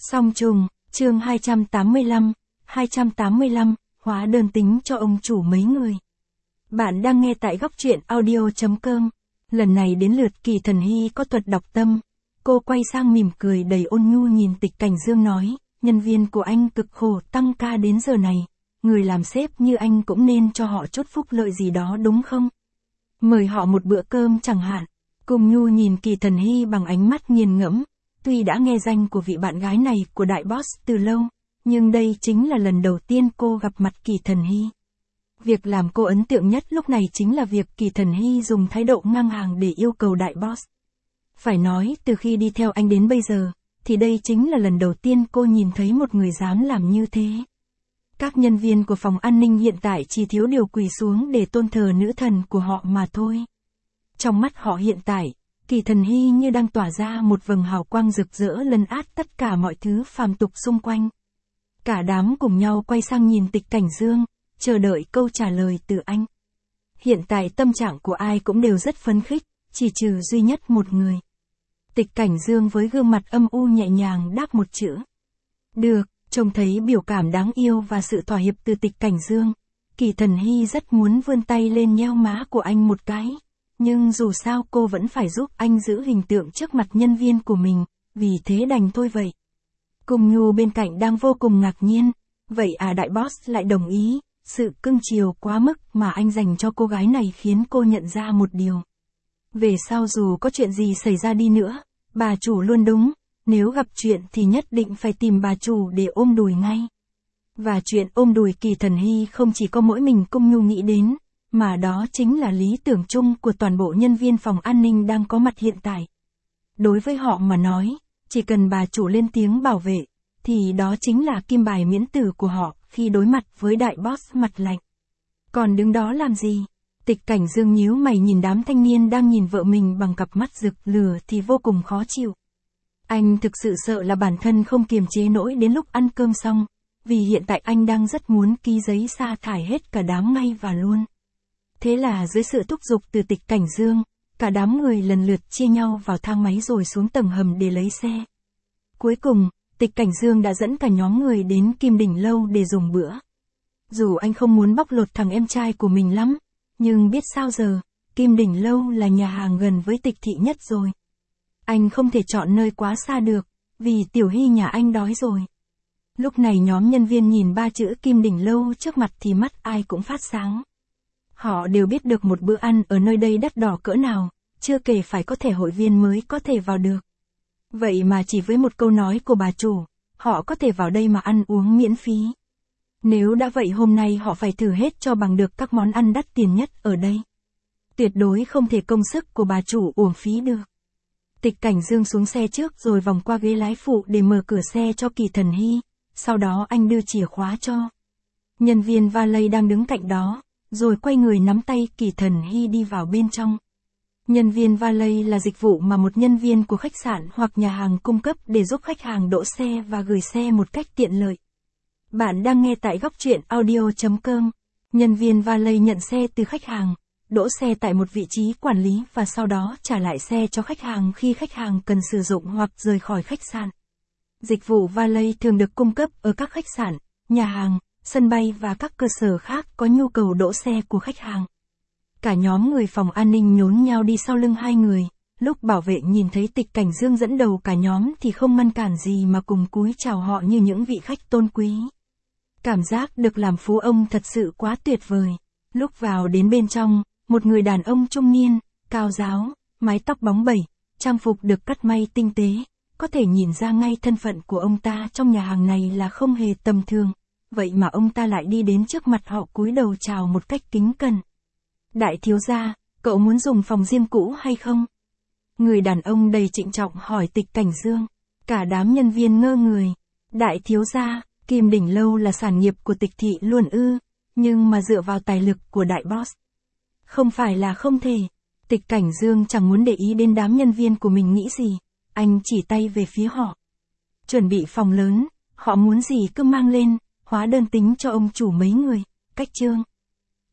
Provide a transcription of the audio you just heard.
Song trùng, chương 285, hóa đơn tính cho ông chủ mấy người. Bạn đang nghe tại góc truyện audio.com. Lần này đến lượt Kỳ Thần Hy có thuật đọc tâm. Cô quay sang mỉm cười đầy ôn nhu nhìn Tịch Cảnh Dương nói, nhân viên của anh cực khổ tăng ca đến giờ này, người làm sếp như anh cũng nên cho họ chút phúc lợi gì đó đúng không? Mời họ một bữa cơm chẳng hạn. Cùng Nhu nhìn Kỳ Thần Hy bằng ánh mắt nghiền ngẫm. Tuy đã nghe danh của vị bạn gái này của đại boss từ lâu, nhưng đây chính là lần đầu tiên cô gặp mặt Kỳ Thần Hy. Việc làm cô ấn tượng nhất lúc này chính là việc Kỳ Thần Hy dùng thái độ ngang hàng để yêu cầu đại boss. Phải nói, từ khi đi theo anh đến bây giờ, thì đây chính là lần đầu tiên cô nhìn thấy một người dám làm như thế. Các nhân viên của phòng an ninh hiện tại chỉ thiếu điều quỳ xuống để tôn thờ nữ thần của họ mà thôi. Trong mắt họ hiện tại, Kỳ Thần Hy như đang tỏa ra một vầng hào quang rực rỡ lấn át tất cả mọi thứ phàm tục xung quanh. Cả đám cùng nhau quay sang nhìn Tịch Cảnh Dương, chờ đợi câu trả lời từ anh. Hiện tại tâm trạng của ai cũng đều rất phấn khích, chỉ trừ duy nhất một người. Tịch Cảnh Dương với gương mặt âm u nhẹ nhàng đáp một chữ. Được, trông thấy biểu cảm đáng yêu và sự thỏa hiệp từ Tịch Cảnh Dương, Kỳ Thần Hy rất muốn vươn tay lên nheo má của anh một cái. Nhưng dù sao cô vẫn phải giúp anh giữ hình tượng trước mặt nhân viên của mình, vì thế đành thôi vậy. Cùng Nhu bên cạnh đang vô cùng ngạc nhiên, vậy à đại boss lại đồng ý, sự cưng chiều quá mức mà anh dành cho cô gái này khiến cô nhận ra một điều. Về sau dù có chuyện gì xảy ra đi nữa, bà chủ luôn đúng, nếu gặp chuyện thì nhất định phải tìm bà chủ để ôm đùi ngay. Và chuyện ôm đùi Kỳ Thần Hy không chỉ có mỗi mình Cung Nhu nghĩ đến, mà đó chính là lý tưởng chung của toàn bộ nhân viên phòng an ninh đang có mặt hiện tại. Đối với họ mà nói, chỉ cần bà chủ lên tiếng bảo vệ, thì đó chính là kim bài miễn tử của họ khi đối mặt với đại boss mặt lạnh. Còn đứng đó làm gì? Tịch Cảnh Dương nhíu mày nhìn đám thanh niên đang nhìn vợ mình bằng cặp mắt rực lửa thì vô cùng khó chịu. Anh thực sự sợ là bản thân không kiềm chế nổi đến lúc ăn cơm xong, vì hiện tại anh đang rất muốn ký giấy sa thải hết cả đám ngay và luôn. Thế là dưới sự thúc giục từ Tịch Cảnh Dương, cả đám người lần lượt chia nhau vào thang máy rồi xuống tầng hầm để lấy xe. Cuối cùng, Tịch Cảnh Dương đã dẫn cả nhóm người đến Kim Đỉnh Lâu để dùng bữa. Dù anh không muốn bóc lột thằng em trai của mình lắm, nhưng biết sao giờ, Kim Đỉnh Lâu là nhà hàng gần với Tịch thị nhất rồi. Anh không thể chọn nơi quá xa được, vì Tiểu Hy nhà anh đói rồi. Lúc này nhóm nhân viên nhìn ba chữ Kim Đỉnh Lâu trước mặt thì mắt ai cũng phát sáng. Họ đều biết được một bữa ăn ở nơi đây đắt đỏ cỡ nào, chưa kể phải có thẻ hội viên mới có thể vào được. Vậy mà chỉ với một câu nói của bà chủ, họ có thể vào đây mà ăn uống miễn phí. Nếu đã vậy hôm nay họ phải thử hết cho bằng được các món ăn đắt tiền nhất ở đây. Tuyệt đối không thể công sức của bà chủ uổng phí được. Tịch Cảnh Dương xuống xe trước rồi vòng qua ghế lái phụ để mở cửa xe cho Kỳ Thần Hy, sau đó anh đưa chìa khóa cho. Nhân viên valet đang đứng cạnh đó, rồi quay người nắm tay Kỳ Thần Hy đi vào bên trong. Nhân viên valet là dịch vụ mà một nhân viên của khách sạn hoặc nhà hàng cung cấp để giúp khách hàng đỗ xe và gửi xe một cách tiện lợi. Bạn đang nghe tại góc truyện audio.com. Nhân viên valet nhận xe từ khách hàng, đỗ xe tại một vị trí quản lý và sau đó trả lại xe cho khách hàng khi khách hàng cần sử dụng hoặc rời khỏi khách sạn. Dịch vụ valet thường được cung cấp ở các khách sạn, nhà hàng, sân bay và các cơ sở khác có nhu cầu đỗ xe của khách hàng. Cả nhóm người phòng an ninh nhốn nhao đi sau lưng hai người, lúc bảo vệ nhìn thấy Tịch Cảnh Dương dẫn đầu cả nhóm thì không ngăn cản gì mà cùng cúi chào họ như những vị khách tôn quý. Cảm giác được làm phú ông thật sự quá tuyệt vời. Lúc vào đến bên trong, một người đàn ông trung niên, cao ráo, mái tóc bóng bẩy, trang phục được cắt may tinh tế, có thể nhìn ra ngay thân phận của ông ta trong nhà hàng này là không hề tầm thường. Vậy mà ông ta lại đi đến trước mặt họ cúi đầu chào một cách kính cẩn. Đại thiếu gia, cậu muốn dùng phòng riêng cũ hay không? Người đàn ông đầy trịnh trọng hỏi Tịch Cảnh Dương. Cả đám nhân viên ngơ người. Đại thiếu gia, Kim Đỉnh Lâu là sản nghiệp của Tịch thị luôn ư, nhưng mà dựa vào tài lực của đại boss. Không phải là không thể. Tịch Cảnh Dương chẳng muốn để ý đến đám nhân viên của mình nghĩ gì, anh chỉ tay về phía họ. Chuẩn bị phòng lớn, họ muốn gì cứ mang lên, hóa đơn tính cho ông chủ mấy người, cách chương.